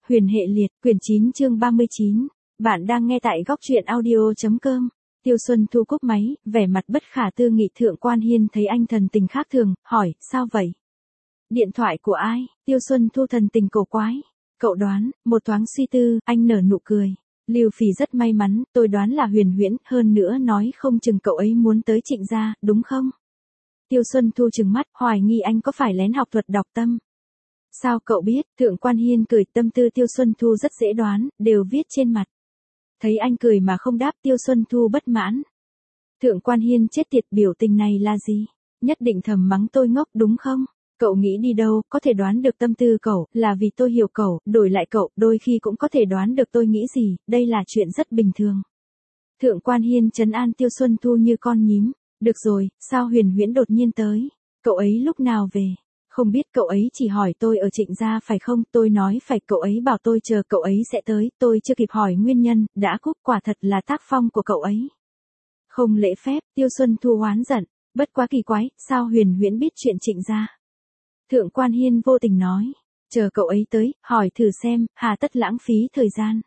Huyền hệ liệt, quyển 9 chương 39. Bạn đang nghe tại góc truyện audio.com. Tiêu Xuân Thu cúp máy, vẻ mặt bất khả tư nghị. Thượng Quan Hiên thấy anh thần tình khác thường, hỏi, sao vậy? Điện thoại của ai? Tiêu Xuân Thu thần tình cổ quái. Cậu đoán, một thoáng suy tư, anh nở nụ cười. Lưu Phỉ rất may mắn, tôi đoán là Huyền Huyễn, hơn nữa nói không chừng cậu ấy muốn tới Trịnh gia, đúng không? Tiêu Xuân Thu trừng mắt, hoài nghi anh có phải lén học thuật đọc tâm. Sao cậu biết? Thượng Quan Hiên cười, tâm tư Tiêu Xuân Thu rất dễ đoán, đều viết trên mặt. Thấy anh cười mà không đáp, Tiêu Xuân Thu bất mãn. Thượng Quan Hiên chết tiệt, biểu tình này là gì? Nhất định thầm mắng tôi ngốc đúng không? Cậu nghĩ đi đâu, có thể đoán được tâm tư cậu, là vì tôi hiểu cậu, đổi lại cậu, đôi khi cũng có thể đoán được tôi nghĩ gì, đây là chuyện rất bình thường. Thượng Quan Hiên trấn an Tiêu Xuân Thu như con nhím. Được rồi, sao Huyền Huyễn đột nhiên tới? Cậu ấy lúc nào về? Không biết, cậu ấy chỉ hỏi tôi ở Trịnh gia phải không, tôi nói phải, cậu ấy bảo tôi chờ cậu ấy sẽ tới, tôi chưa kịp hỏi nguyên nhân, đã cúp, quả thật là tác phong của cậu ấy. Không lễ phép, Tiêu Xuân Thu oán giận, bất quá kỳ quái, sao Huyền Huyễn biết chuyện Trịnh gia? Thượng Quan Hiên vô tình nói, chờ cậu ấy tới, hỏi thử xem, hà tất lãng phí thời gian.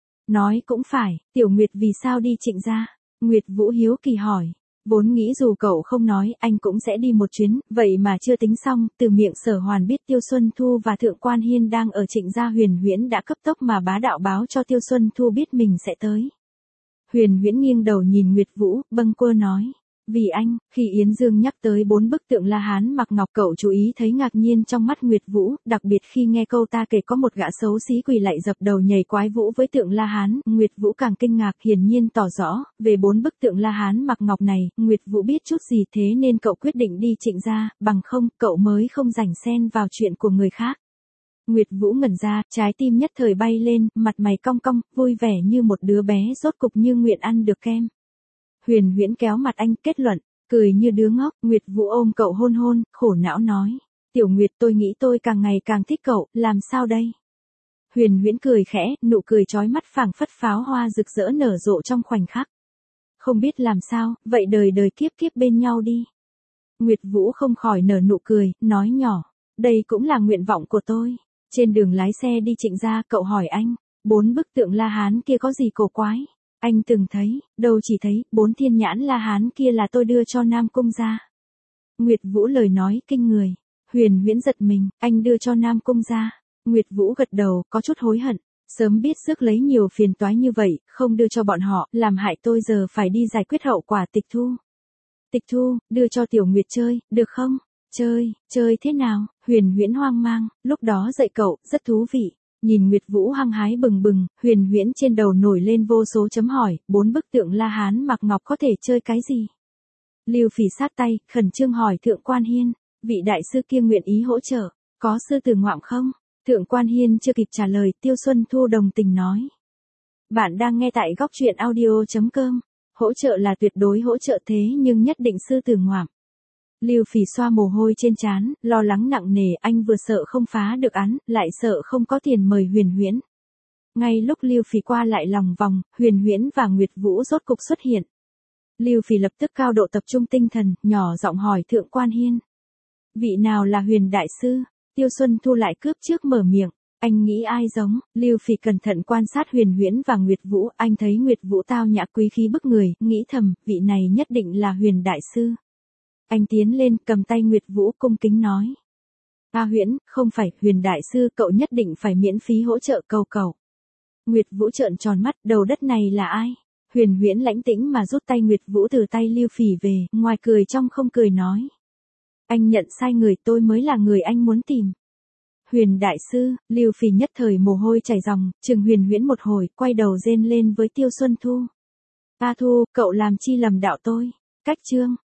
Nói cũng phải, Tiểu Nguyệt vì sao đi Trịnh gia? Nguyệt Vũ hiếu kỳ hỏi. Vốn nghĩ dù cậu không nói, anh cũng sẽ đi một chuyến, vậy mà chưa tính xong, từ miệng Sở Hoàn biết Tiêu Xuân Thu và Thượng Quan Hiên đang ở Trịnh gia. Huyền Huyễn đã cấp tốc mà bá đạo báo cho Tiêu Xuân Thu biết mình sẽ tới. Huyền Huyễn nghiêng đầu nhìn Nguyệt Vũ, bâng quơ nói. Vì anh, khi Yến Dương nhắc tới 4 bức tượng La Hán mặc ngọc, cậu chú ý thấy ngạc nhiên trong mắt Nguyệt Vũ, đặc biệt khi nghe câu ta kể có một gã xấu xí quỳ lạy dập đầu nhảy quái vũ với tượng La Hán, Nguyệt Vũ càng kinh ngạc, hiển nhiên tỏ rõ, về 4 bức tượng La Hán mặc ngọc này, Nguyệt Vũ biết chút gì, thế nên cậu quyết định đi Trịnh gia, bằng không, cậu mới không rảnh xen vào chuyện của người khác. Nguyệt Vũ ngẩn ra, trái tim nhất thời bay lên, mặt mày cong cong, vui vẻ như một đứa bé rốt cục như nguyện ăn được kem. Huyền Huyễn kéo mặt anh, kết luận, cười như đứa ngốc. Nguyệt Vũ ôm cậu hôn hôn, khổ não nói. Tiểu Nguyệt, tôi nghĩ tôi càng ngày càng thích cậu, làm sao đây? Huyền Huyễn cười khẽ, nụ cười chói mắt phảng phất pháo hoa rực rỡ nở rộ trong khoảnh khắc. Không biết làm sao, vậy đời đời kiếp kiếp bên nhau đi. Nguyệt Vũ không khỏi nở nụ cười, nói nhỏ. Đây cũng là nguyện vọng của tôi. Trên đường lái xe đi Trịnh gia, cậu hỏi anh, 4 bức tượng La Hán kia có gì cổ quái? Anh từng thấy, đâu chỉ thấy, 4 thiên nhãn La Hán kia là tôi đưa cho Nam Cung gia. Nguyệt Vũ lời nói kinh người. Huyền Huyễn giật mình, anh đưa cho Nam Cung gia. Nguyệt Vũ gật đầu, có chút hối hận. Sớm biết rước lấy nhiều phiền toái như vậy, không đưa cho bọn họ, làm hại tôi giờ phải đi giải quyết hậu quả. Tịch Thu. Tịch Thu, đưa cho Tiểu Nguyệt chơi, được không? Chơi thế nào? Huyền Huyễn hoang mang, lúc đó dạy cậu, rất thú vị. Nhìn Nguyệt Vũ hăng hái bừng bừng, Huyền Huyễn trên đầu nổi lên vô số chấm hỏi, 4 bức tượng La Hán mặc ngọc có thể chơi cái gì? Lưu Phỉ sát tay, khẩn trương hỏi Thượng Quan Hiên, vị đại sư kia nguyện ý hỗ trợ, có sư tử ngoạm không? Thượng Quan Hiên chưa kịp trả lời, Tiêu Xuân Thu đồng tình nói. Bạn đang nghe tại góc truyện audio.com, hỗ trợ là tuyệt đối hỗ trợ, thế nhưng nhất định sư tử ngoạm. Lưu Phỉ xoa mồ hôi trên trán, lo lắng nặng nề, anh vừa sợ không phá được án, lại sợ không có tiền mời Huyền Huyễn. Ngay lúc Lưu Phỉ qua lại lòng vòng, Huyền Huyễn và Nguyệt Vũ rốt cục xuất hiện. Lưu Phỉ lập tức cao độ tập trung tinh thần, nhỏ giọng hỏi Thượng Quan Hiên. Vị nào là Huyền đại sư? Tiêu Xuân Thu lại cướp trước mở miệng. Anh nghĩ ai giống? Lưu Phỉ cẩn thận quan sát Huyền Huyễn và Nguyệt Vũ, anh thấy Nguyệt Vũ tao nhã quý khí bức người, nghĩ thầm, vị này nhất định là Huyền đại sư. Anh tiến lên, cầm tay Nguyệt Vũ cung kính nói. Huyễn, không phải, Huyền đại sư, cậu nhất định phải miễn phí hỗ trợ, cầu cậu. Nguyệt Vũ trợn tròn mắt, đầu đất này là ai? Huyền Huyễn lãnh tĩnh mà rút tay Nguyệt Vũ từ tay Lưu Phỉ về, ngoài cười trong không cười nói. Anh nhận sai người, tôi mới là người anh muốn tìm. Huyền đại sư, Lưu Phỉ nhất thời mồ hôi chảy ròng, chừng Huyền Huyễn một hồi, quay đầu rên lên với Tiêu Xuân Thu. Thu, cậu làm chi lầm đạo tôi? Cách chương.